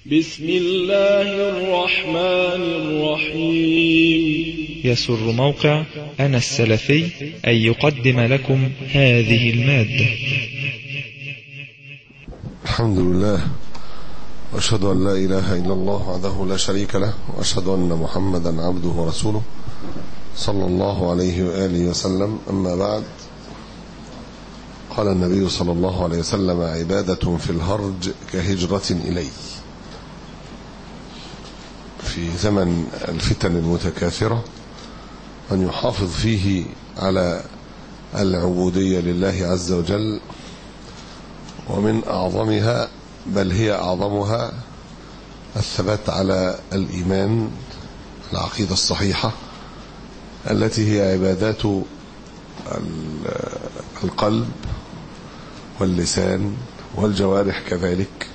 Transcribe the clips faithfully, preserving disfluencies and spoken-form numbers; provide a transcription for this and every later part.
بسم الله الرحمن الرحيم. يسر موقع أنا السلفي أن يقدم لكم هذه المادة. الحمد لله، وأشهد أن لا إله إلا الله وحده لا شريك له، وأشهد أن محمدا عبده ورسوله صلى الله عليه وآله وسلم. أما بعد، قال النبي صلى الله عليه وسلم: عبادة في الهرج كهجرة إلي. في زمن الفتن المتكاثرة أن يحافظ فيه على العبودية لله عز وجل، ومن أعظمها بل هي أعظمها الثبات على الإيمان، العقيدة الصحيحة التي هي عبادات القلب واللسان والجوارح كذلك.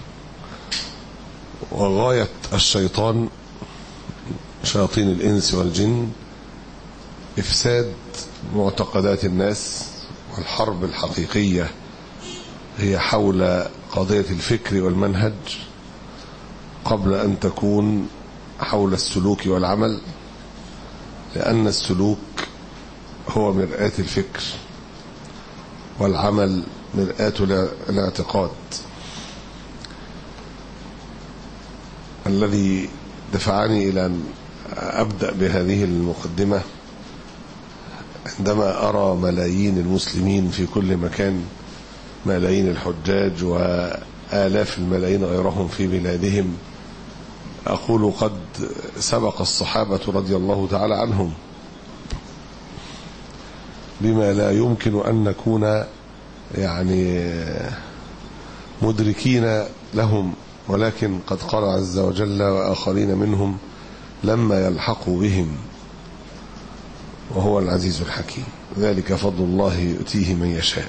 وغاية الشيطان، شياطين الإنس والجن، إفساد معتقدات الناس، والحرب الحقيقية هي حول قضية الفكر والمنهج قبل أن تكون حول السلوك والعمل، لأن السلوك هو مرآة الفكر، والعمل مرآة الاعتقاد. الذي دفعني إلى أن أبدأ بهذه المقدمة عندما أرى ملايين المسلمين في كل مكان، ملايين الحجاج وآلاف الملايين غيرهم في بلادهم، أقول قد سبق الصحابة رضي الله تعالى عنهم بما لا يمكن أن نكون يعني مدركين لهم، ولكن قد قال عز وجل: وآخرين منهم لما يلحقوا بهم وهو العزيز الحكيم، ذلك فضل الله يؤتيه من يشاء.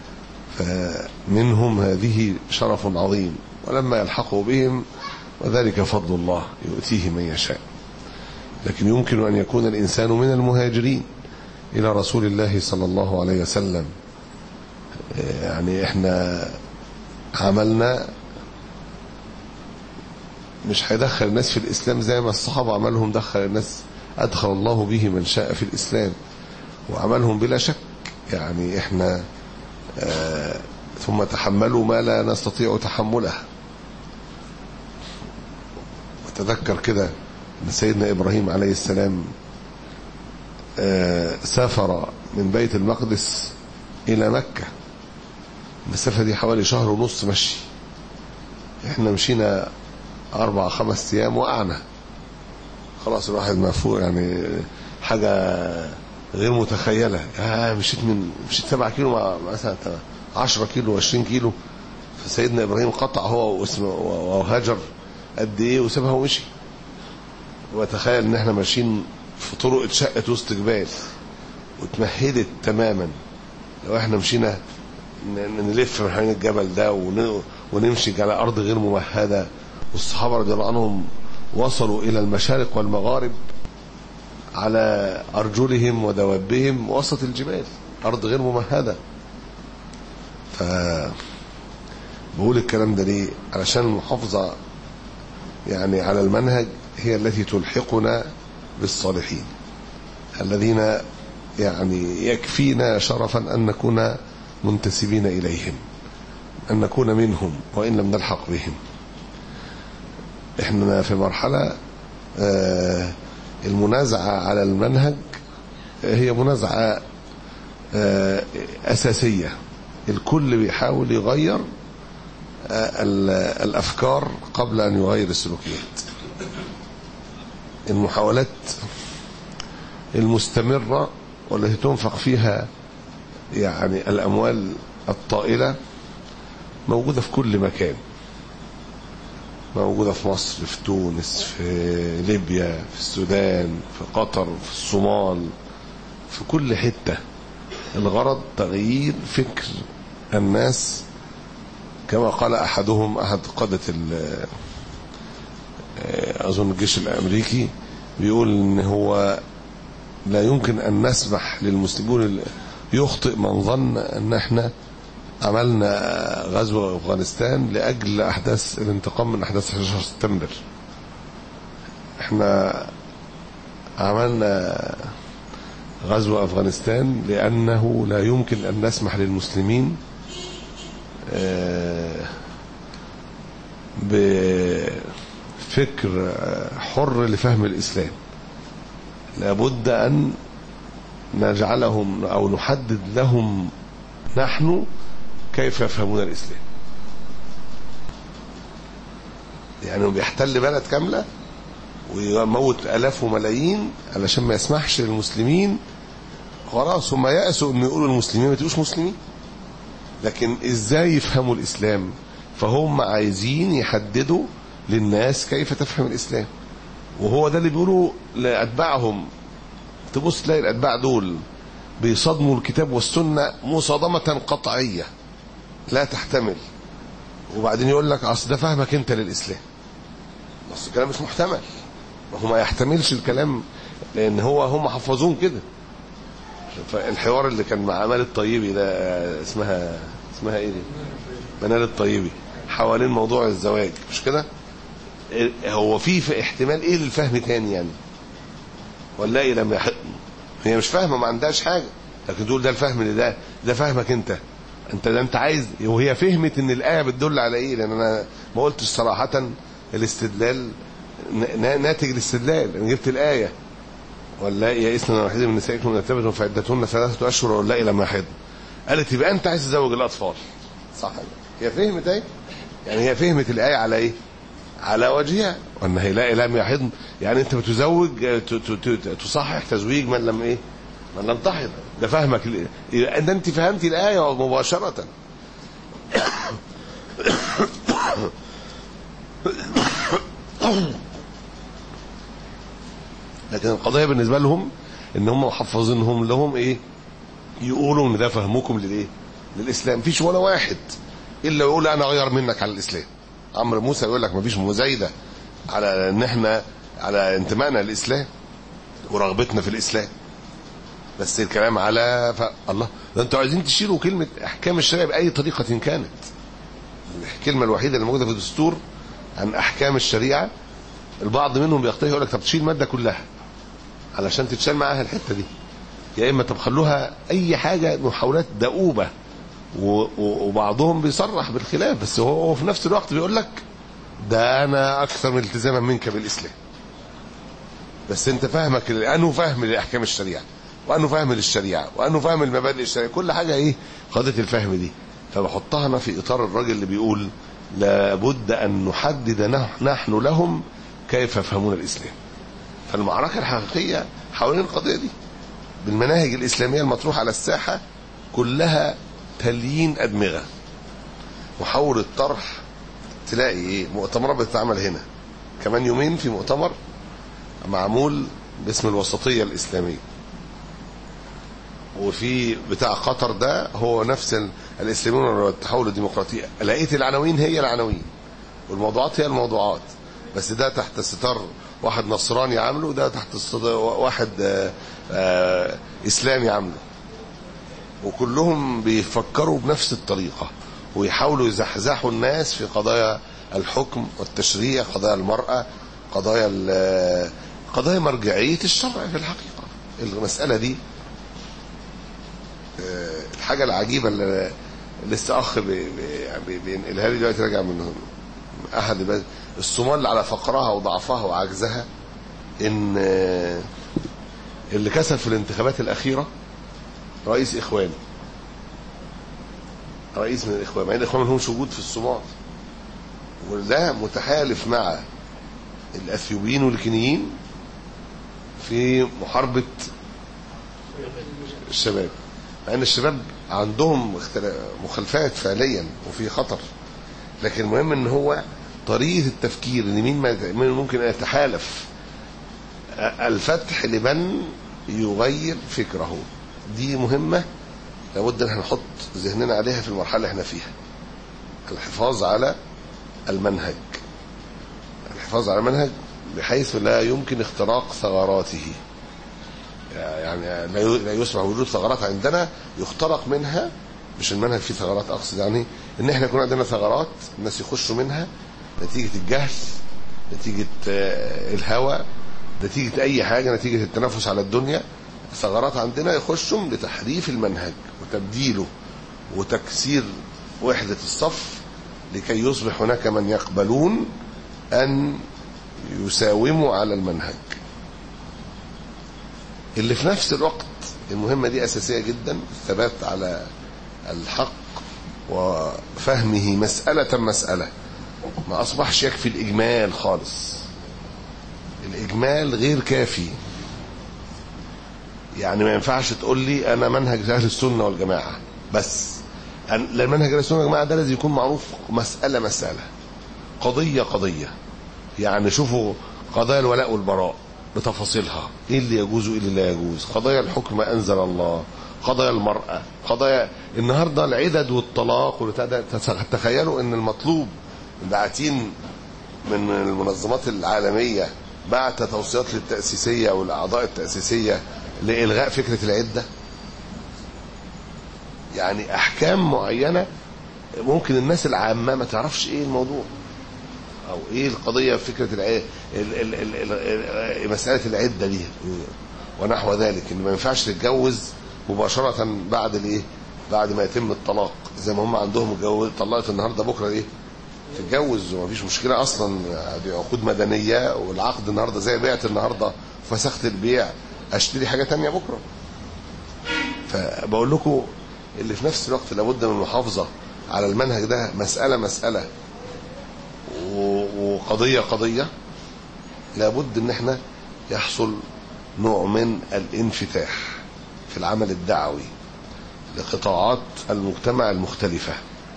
فمنهم هذه شرف عظيم، ولما يلحقوا بهم وذلك فضل الله يؤتيه من يشاء. لكن يمكن أن يكون الإنسان من المهاجرين إلى رسول الله صلى الله عليه وسلم. يعني إحنا عملنا مش هيدخل الناس في الإسلام زي ما الصحابة عملهم دخل الناس، أدخل الله به من شاء في الإسلام، وعملهم بلا شك. يعني إحنا آه ثم تحملوا ما لا نستطيع تحمله. وتذكر كده أن سيدنا إبراهيم عليه السلام آه سافر من بيت المقدس إلى مكة، المسافة دي حوالي شهر ونص مشي. إحنا مشينا أربع خمس أيام وقعنا خلاص، الواحد مفوق، يعني حاجة غير متخيلة. آه مشيت من مشيت سبعة كيلو مع مثلا عشرة كيلو وعشرين كيلو. فسيدنا إبراهيم قطع هو وهاجر قد إيه وسابها ومشي. وتخيل إن إحنا ماشيين في طرق اتشقت وسط جبال واتمهدت تماما. لو إحنا مشينا نلف من حوالين الجبل ده ونمشي على أرض غير ممهدة. والصحابة رضي الله عنهم وصلوا إلى المشارق والمغارب على أرجلهم ودوابهم وسط الجبال، أرض غير ممهدة. فبقول الكلام ده ليه؟ علشان المحافظة يعني على المنهج هي التي تلحقنا بالصالحين الذين يعني يكفينا شرفا أن نكون منتسبين إليهم، أن نكون منهم وإن لم نلحق بهم. احنا في مرحلة آه المنازعة على المنهج هي منازعة آه أساسية. الكل بيحاول يغير آه الأفكار قبل أن يغير السلوكيات. المحاولات المستمرة والتي تنفق فيها يعني الأموال الطائلة موجودة في كل مكان، موجودة في مصر، في تونس، في ليبيا، في السودان، في قطر، في الصومال، في كل حتة. الغرض تغيير فكر الناس، كما قال أحدهم، أحد قادة أظن الجيش الأمريكي، بيقول إن هو لا يمكن أن نسمح للمسلمين، يخطئ من ظن أن احنا عملنا غزو أفغانستان لأجل أحداث الانتقام من أحداث أحد عشر سبتمبر. احنا عملنا غزو أفغانستان لأنه لا يمكن أن نسمح للمسلمين بفكر حر لفهم الإسلام. لابد أن نجعلهم أو نحدد لهم نحن كيف يفهمون الإسلام. يعني بيحتل بلد كاملة ويموت آلاف وملايين علشان ما يسمحش للمسلمين. خلاص هم يأسوا أن يقولوا المسلمين ما تبقوش مسلمين، لكن إزاي يفهموا الإسلام؟ فهم عايزين يحددوا للناس كيف تفهم الإسلام، وهو ده اللي بيقولوا لأتباعهم. تبص تلاقي الأتباع دول بيصدموا الكتاب والسنة مصادمة قطعية لا تحتمل، وبعدين يقول لك أصل ده فهمك أنت للإسلام. بس الكلام مش محتمل، ما هو ما يحتملش الكلام، لأن هو هم حفظون كده. فالحوار اللي كان مع منال الطيبي ده، اسمها اسمها ايه دي؟ منال الطيبي، حوالين موضوع الزواج، مش كده؟ هو في في احتمال ايه للفهم تاني يعني؟ ولا ايه؟ لما يح... هي مش فاهمه، ما عندهاش حاجه، لكن دول ده الفهم اللي ده ده فهمك انت انت ده انت عايز. وهي فهمت ان الايه بتدل على ايه، لان انا ما قلتش صراحه الاستدلال ناتج الاستدلال. انا جبت الايه ولا يئسنا واحد من نسائكم ان تبتم فعدتهن ثلاثه اشهر ولا الى ما حد. قالت يبقى انت عايز تزوج الاطفال، صح؟ هي فهمت ايه؟ يعني هي فهمت الايه على ايه؟ على وجهها، وان هي لا لم يحض، يعني انت بتزوج تصحح تزويج من لم ايه؟ من لم تحض. ده فهمك ان انت فهمتي الايه مباشره. لكن القضيه بالنسبه لهم ان هم محفظينهم لهم ايه؟ يقولوا ان ده فهمكم للايه؟ للاسلام. مفيش ولا واحد الا يقول انا اغير منك على الاسلام. عمرو موسى يقول لك مفيش مزايده على ان احنا على انتمائنا للاسلام ورغبتنا في الاسلام، بس الكلام على ف... الله ده انتوا عايزين تشيلوا كلمه احكام الشريعه باي طريقه كانت. الكلمه الوحيده اللي موجوده في الدستور عن احكام الشريعه، البعض منهم بيقترح يقول لك طب تشيل الماده كلها علشان تتشال معاها الحته دي، يا اما طب خلوها اي حاجه، محاولات دؤوبه، وبعضهم بيصرح بالخلاف، بس هو في نفس الوقت بيقول لك ده انا اكثر من التزاما منك بالاسلام. بس انت فاهمك انه فاهم لاحكام الشريعه، وانه فاهم للشريعه، وانه فاهم المبادئ الشرعيه، كل حاجه ايه؟ قضيه الفهم دي. فبحطها انا في اطار الراجل اللي بيقول لابد ان نحدد نحن لهم كيف يفهمون الاسلام. فالمعركه الحقيقيه حوالين القضيه دي بالمناهج الاسلاميه المطروحه على الساحه كلها تليين ادمغه. محاولة طرح، تلاقي ايه؟ مؤتمرات بتتعمل هنا كمان يومين، في مؤتمر معمول باسم الوسطيه الاسلاميه، وفي بتاع قطر ده هو نفس الاسلاميون والتحول الديمقراطي. لقيت العناوين هي العناوين والموضوعات هي الموضوعات، بس ده تحت ستار واحد نصراني عامله، ده تحت واحد آآ آآ اسلامي عامله، وكلهم بيفكروا بنفس الطريقة ويحاولوا يزحزحوا الناس في قضايا الحكم والتشريع، قضايا المرأة، قضايا قضايا مرجعية الشرع. في الحقيقة المسألة دي الحاجة العجيبة اللي لسه أخ بينقلها لي دلوقتي، راجع من أحد الصومال على فقرها وضعفها وعجزها، إن اللي كسب في الانتخابات الأخيرة رئيس إخوان، رئيس من الإخوان، مع إن الإخوان ما لهمش وجود في الصومال، وده متحالف مع الأثيوبيين والكينيين في محاربة الشباب، مع إن الشباب عندهم مخالفات فعليا وفي خطر. لكن المهم إن هو طريقة التفكير إن مين ممكن أن يتحالف الفتح لمن يغير فكره، دي مهمة لابد ان احنا نحط ذهننا عليها في المرحلة اللي احنا فيها. الحفاظ على المنهج، الحفاظ على المنهج بحيث لا يمكن اختراق ثغراته، يعني لا يسمح وجود ثغرات عندنا يخترق منها مش المنهج فيه ثغرات، اقصد يعني ان احنا يكون عندنا ثغرات الناس يخشوا منها نتيجه الجهل، نتيجه الهوى، نتيجه اي حاجه، نتيجه التنافس على الدنيا. ثغرات عندنا يخشوا لتحريف المنهج وتبديله وتكسير وحده الصف، لكي يصبح هناك من يقبلون ان يساوموا على المنهج. اللي في نفس الوقت المهمة دي أساسية جدا، الثبات على الحق وفهمه مسألة مسألة. ما أصبحش يكفي الإجمال خالص، الإجمال غير كافي. يعني ما ينفعش تقول لي أنا منهج أهل السنة والجماعة بس، لأن منهج أهل السنة والجماعة ده لازم يكون معروف مسألة مسألة، قضية قضية. يعني شوفوا قضايا الولاء والبراء بتفاصيلها، ايه اللي يجوز وايه اللي لا يجوز، قضايا الحكم ما انزل الله، قضايا المرأة، قضايا النهارده العدد والطلاق. تخيلوا ان المطلوب باعتين من المنظمات العالمية بعت توصيات للتأسيسية والاعضاء التأسيسية لإلغاء فكرة العدة. يعني احكام معينة ممكن الناس العامة ما تعرفش ايه الموضوع او ايه القضيه في فكره الع... ال... ال... ال... مساله العده دي ونحو ذلك، ان ما ينفعش تتجوز مباشره بعد الايه، بعد ما يتم الطلاق، زي ما هم عندهم الجواز طلقت النهارده بكره ايه تتجوز وما فيش مشكله اصلا، دي عقود مدنيه والعقد النهارده زي بعت النهارده فسخت البيع اشتري حاجه ثانيه بكره. فبقول لكم اللي في نفس الوقت لابد من المحافظه على المنهج ده مساله مساله وقضية قضية. لابد ان احنا يحصل نوع من الانفتاح في العمل الدعوي لقطاعات المجتمع المختلفة،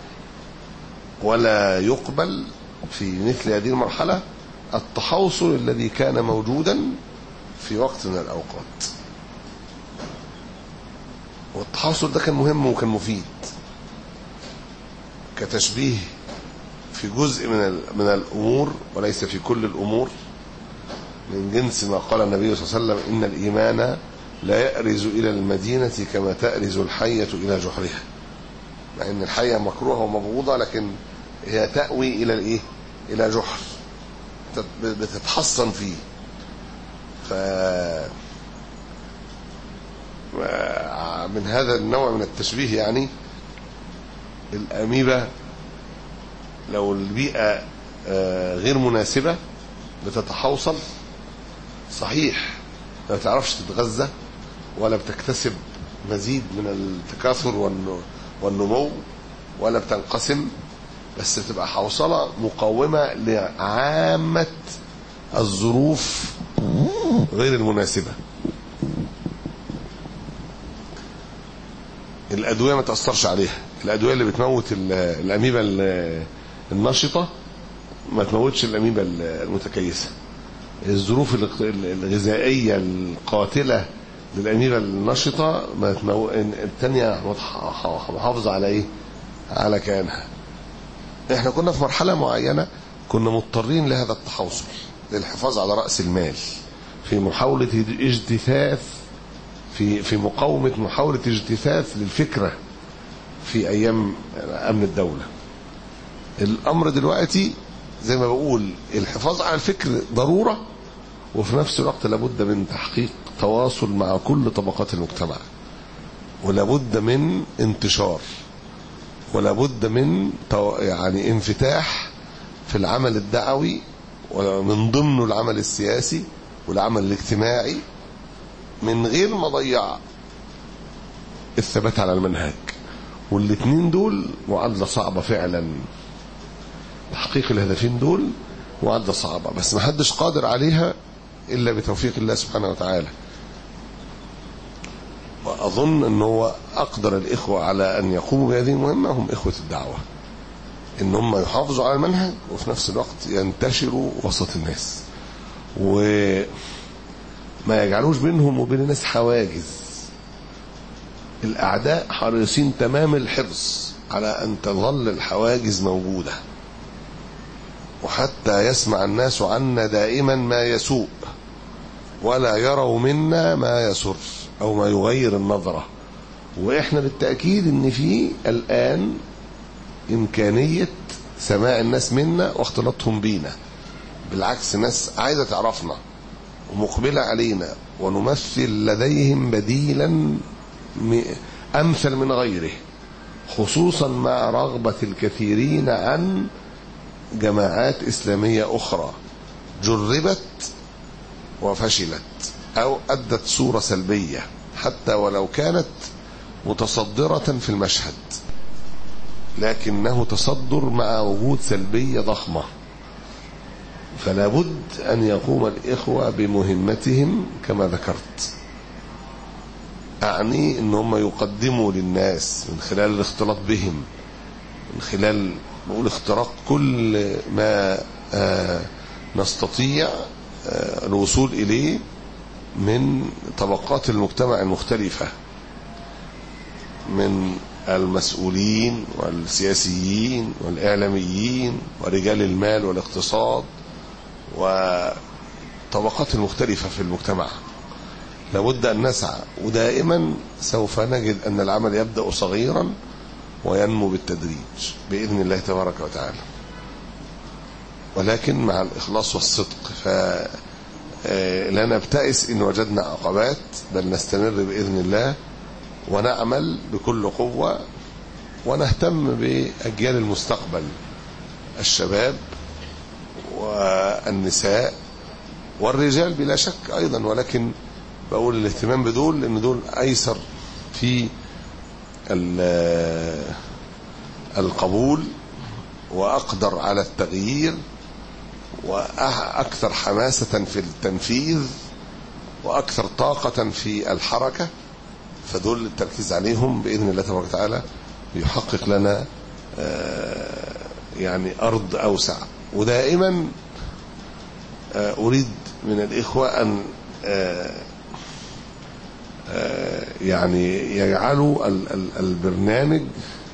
ولا يقبل في مثل هذه المرحلة التحوصل الذي كان موجودا في وقت من الأوقات. والتحوصل ده كان مهم وكان مفيد كتشبيه في جزء من من الأمور وليس في كل الأمور، من جنس ما قال النبي صلى الله عليه وسلم إن الإيمان لا يأرز إلى المدينة كما تأرز الحية إلى جحرها. مع إن الحية مكروهة ومبغوضة لكن هي تأوي إلى الإيه؟ إلى جحر بتتحصن فيه. ف من هذا النوع من التشبيه يعني الأميبا لو البيئة غير مناسبة بتتحوصل صحيح، ما بتعرفش تتغذى ولا بتكتسب مزيد من التكاثر والنمو ولا بتنقسم، بس تبقى حوصلة مقاومة لعامة الظروف غير المناسبة. الأدوية ما تأثرش عليها، الأدوية اللي بتموت الأميبا النشطة ما تموتش الأميبا المتكيسة. الظروف الغذائية القاتلة للأميبا النشطة ما تمو... التانية محافظة على إيه؟ على كيانها. إحنا كنا في مرحلة معينة كنا مضطرين لهذا التحوصل للحفاظ على رأس المال في محاولة اجتثاث في في مقاومة محاولة اجتثاث للفكرة في أيام أمن الدولة. الأمر دلوقتي زي ما بقول الحفاظ على الفكر ضرورة، وفي نفس الوقت لابد من تحقيق تواصل مع كل طبقات المجتمع، ولابد من انتشار، ولابد من يعني انفتاح في العمل الدعوي، ومن ضمنه العمل السياسي والعمل الاجتماعي، من غير ما ضيع الثبات على المنهج. والاثنين دول معادلة صعبة فعلا، تحقيق الهدفين دول معادلة صعبة، بس ما حدش قادر عليها إلا بتوفيق الله سبحانه وتعالى. وأظن أنه هو أقدر الإخوة على أن يقوموا بهذه المهمة هم إخوة الدعوة، إن هم يحافظوا على المنهج وفي نفس الوقت ينتشروا وسط الناس، وما يجعلوش بينهم وبين الناس حواجز. الأعداء حريصين تمام الحرص على أن تظل الحواجز موجودة، وحتى يسمع الناس عنا دائما ما يسوء ولا يروا منا ما يسر أو ما يغير النظرة، وإحنا بالتأكيد إن في الآن إمكانية سماع الناس منا واختلاطهم بينا. بالعكس، ناس عايزة تعرفنا ومقبلة علينا، ونمثل لديهم بديلا أمثل من غيره، خصوصا مع رغبة الكثيرين عن جماعات إسلامية أخرى جربت وفشلت أو أدت صورة سلبية حتى ولو كانت متصدرة في المشهد، لكنه تصدر مع وجود سلبية ضخمة. فلا بد أن يقوم الإخوة بمهمتهم كما ذكرت، أعني أن هم يقدموا للناس من خلال الاختلاط بهم، من خلال بقول اختراق كل ما آه نستطيع آه الوصول إليه من طبقات المجتمع المختلفة، من المسؤولين والسياسيين والإعلاميين ورجال المال والاقتصاد وطبقات المختلفة في المجتمع. لابد أن نسعى، ودائما سوف نجد أن العمل يبدأ صغيرا وينمو بالتدريج بإذن الله تبارك وتعالى، ولكن مع الإخلاص والصدق. فلا نبتئس إن وجدنا عقبات، بل نستمر بإذن الله ونعمل بكل قوة، ونهتم بأجيال المستقبل، الشباب والنساء والرجال بلا شك أيضا، ولكن بقول الاهتمام بدول لأن دول أيسر في القبول وأقدر على التغيير وأكثر حماسة في التنفيذ وأكثر طاقة في الحركة. فدول التركيز عليهم بإذن الله تبارك وتعالى يحقق لنا يعني أرض أوسع. ودائما أريد من الإخوة أن يعني يجعلوا البرنامج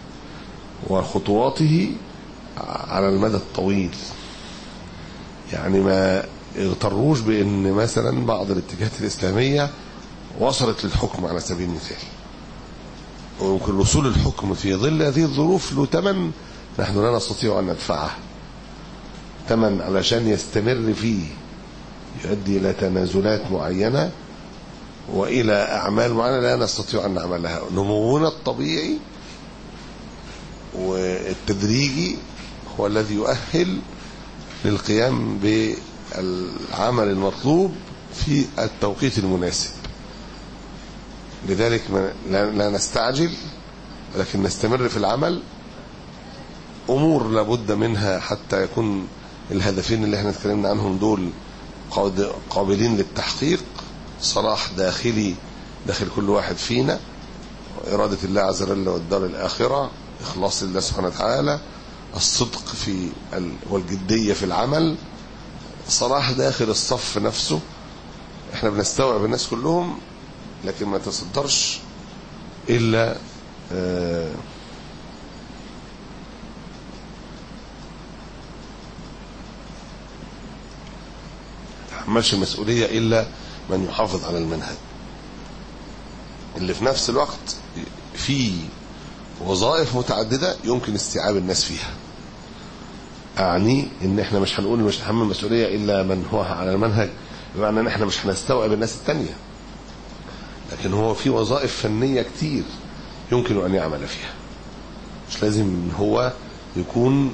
وخطواته على المدى الطويل، يعني ما يغتروش بأن مثلا بعض الاتجاهات الإسلامية وصلت للحكم على سبيل المثال، ويمكن وصول الحكم في ظل هذه الظروف له ثمن نحن لا نستطيع أن ندفعه، ثمن علشان يستمر فيه يؤدي إلى تنازلات معينة وإلى أعمال معينة لا نستطيع أن نعملها. نمونا الطبيعي والتدريجي هو الذي يؤهل للقيام بالعمل المطلوب في التوقيت المناسب. لذلك لا نستعجل، لكن نستمر في العمل. أمور لابد منها حتى يكون الهدفين اللي احنا اتكلمنا عنهم دول قابلين للتحقيق: صلاح داخلي داخل كل واحد فينا، وإرادة الله عز وجل والدار الآخرة، إخلاص الله سبحانه وتعالى، الصدق في والجدية في العمل، صلاح داخل الصف نفسه. احنا بنستوعب الناس كلهم لكن ما تصدرش إلا آه تحملش المسؤولية إلا من يحافظ على المنهج، اللي في نفس الوقت في وظائف متعددة يمكن استيعاب الناس فيها. أعني إن إحنا مش هنقول مش هنحمل المسؤولية إلا من هو على المنهج، بمعنى إن إحنا مش هنستوعب الناس التانية، لكن هو في وظائف فنية كتير يمكن أن يعمل فيها. مش لازم هو يكون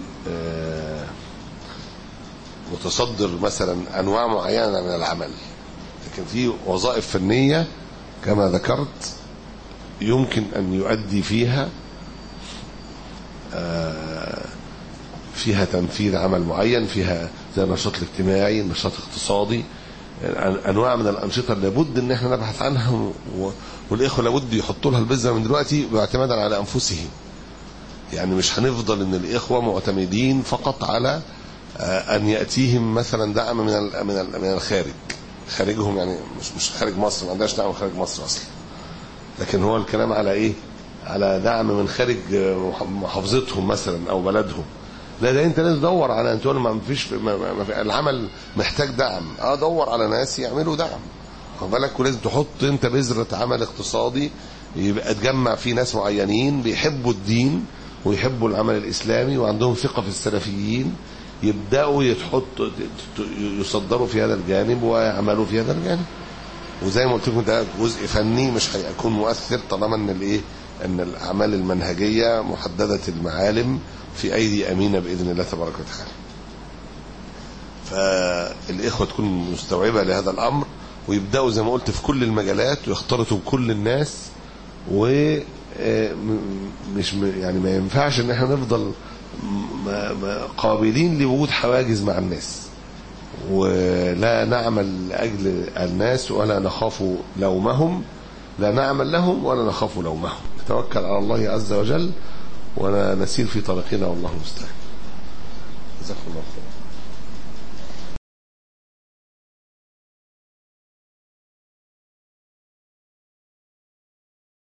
متصدر مثلا أنواع معينة من العمل، لكن في وظائف فنية كما ذكرت يمكن أن يؤدي فيها فيها تنفيذ عمل معين، فيها زي النشاط الاجتماعي، النشاط الاقتصادي، أنواع من الأنشطة لابد أن احنا نبحث عنها، والإخوة لابد يحطوا لها البذرة من دلوقتي باعتمادا على أنفسهم. يعني مش هنفضل أن الإخوة معتمدين فقط على أن يأتيهم مثلا دعم من من من الخارج، خارجهم يعني مش مش خارج مصر، ما عندناش دعم خارج مصر أصلا، لكن هو الكلام على إيه؟ على دعم من خارج محافظتهم مثلا أو بلدهم. لا، ده انت لازم تدور على انت ما فيش العمل محتاج دعم، اه دور على ناس يعملوا دعم، خد بالك، ولازم تحط انت بذرة عمل اقتصادي يبقى تجمع فيه ناس معينين بيحبوا الدين ويحبوا العمل الإسلامي وعندهم ثقة في السلفيين، يبدأوا يتحطوا يصدروا في هذا الجانب ويعملوا في هذا الجانب. وزي ما قلت لكم ده جزء فني مش هيكون مؤثر طالما ان الايه ان الاعمال المنهجيه محدده المعالم في ايدي امينه باذن الله تبارك وتعالى. فالاخوه تكون مستوعبه لهذا الامر ويبداوا زي ما قلت في كل المجالات ويختلطوا بكل الناس، و مش يعني ما ينفعش ان احنا نفضل قابلين لوجود حواجز مع الناس ولا نعمل لأجل الناس ولا نخاف لومهم، لا نعمل لهم ولا نخاف لومهم، نتوكل على الله عز وجل ونسير في طريقنا والله المستعان. جزاكم الله خير.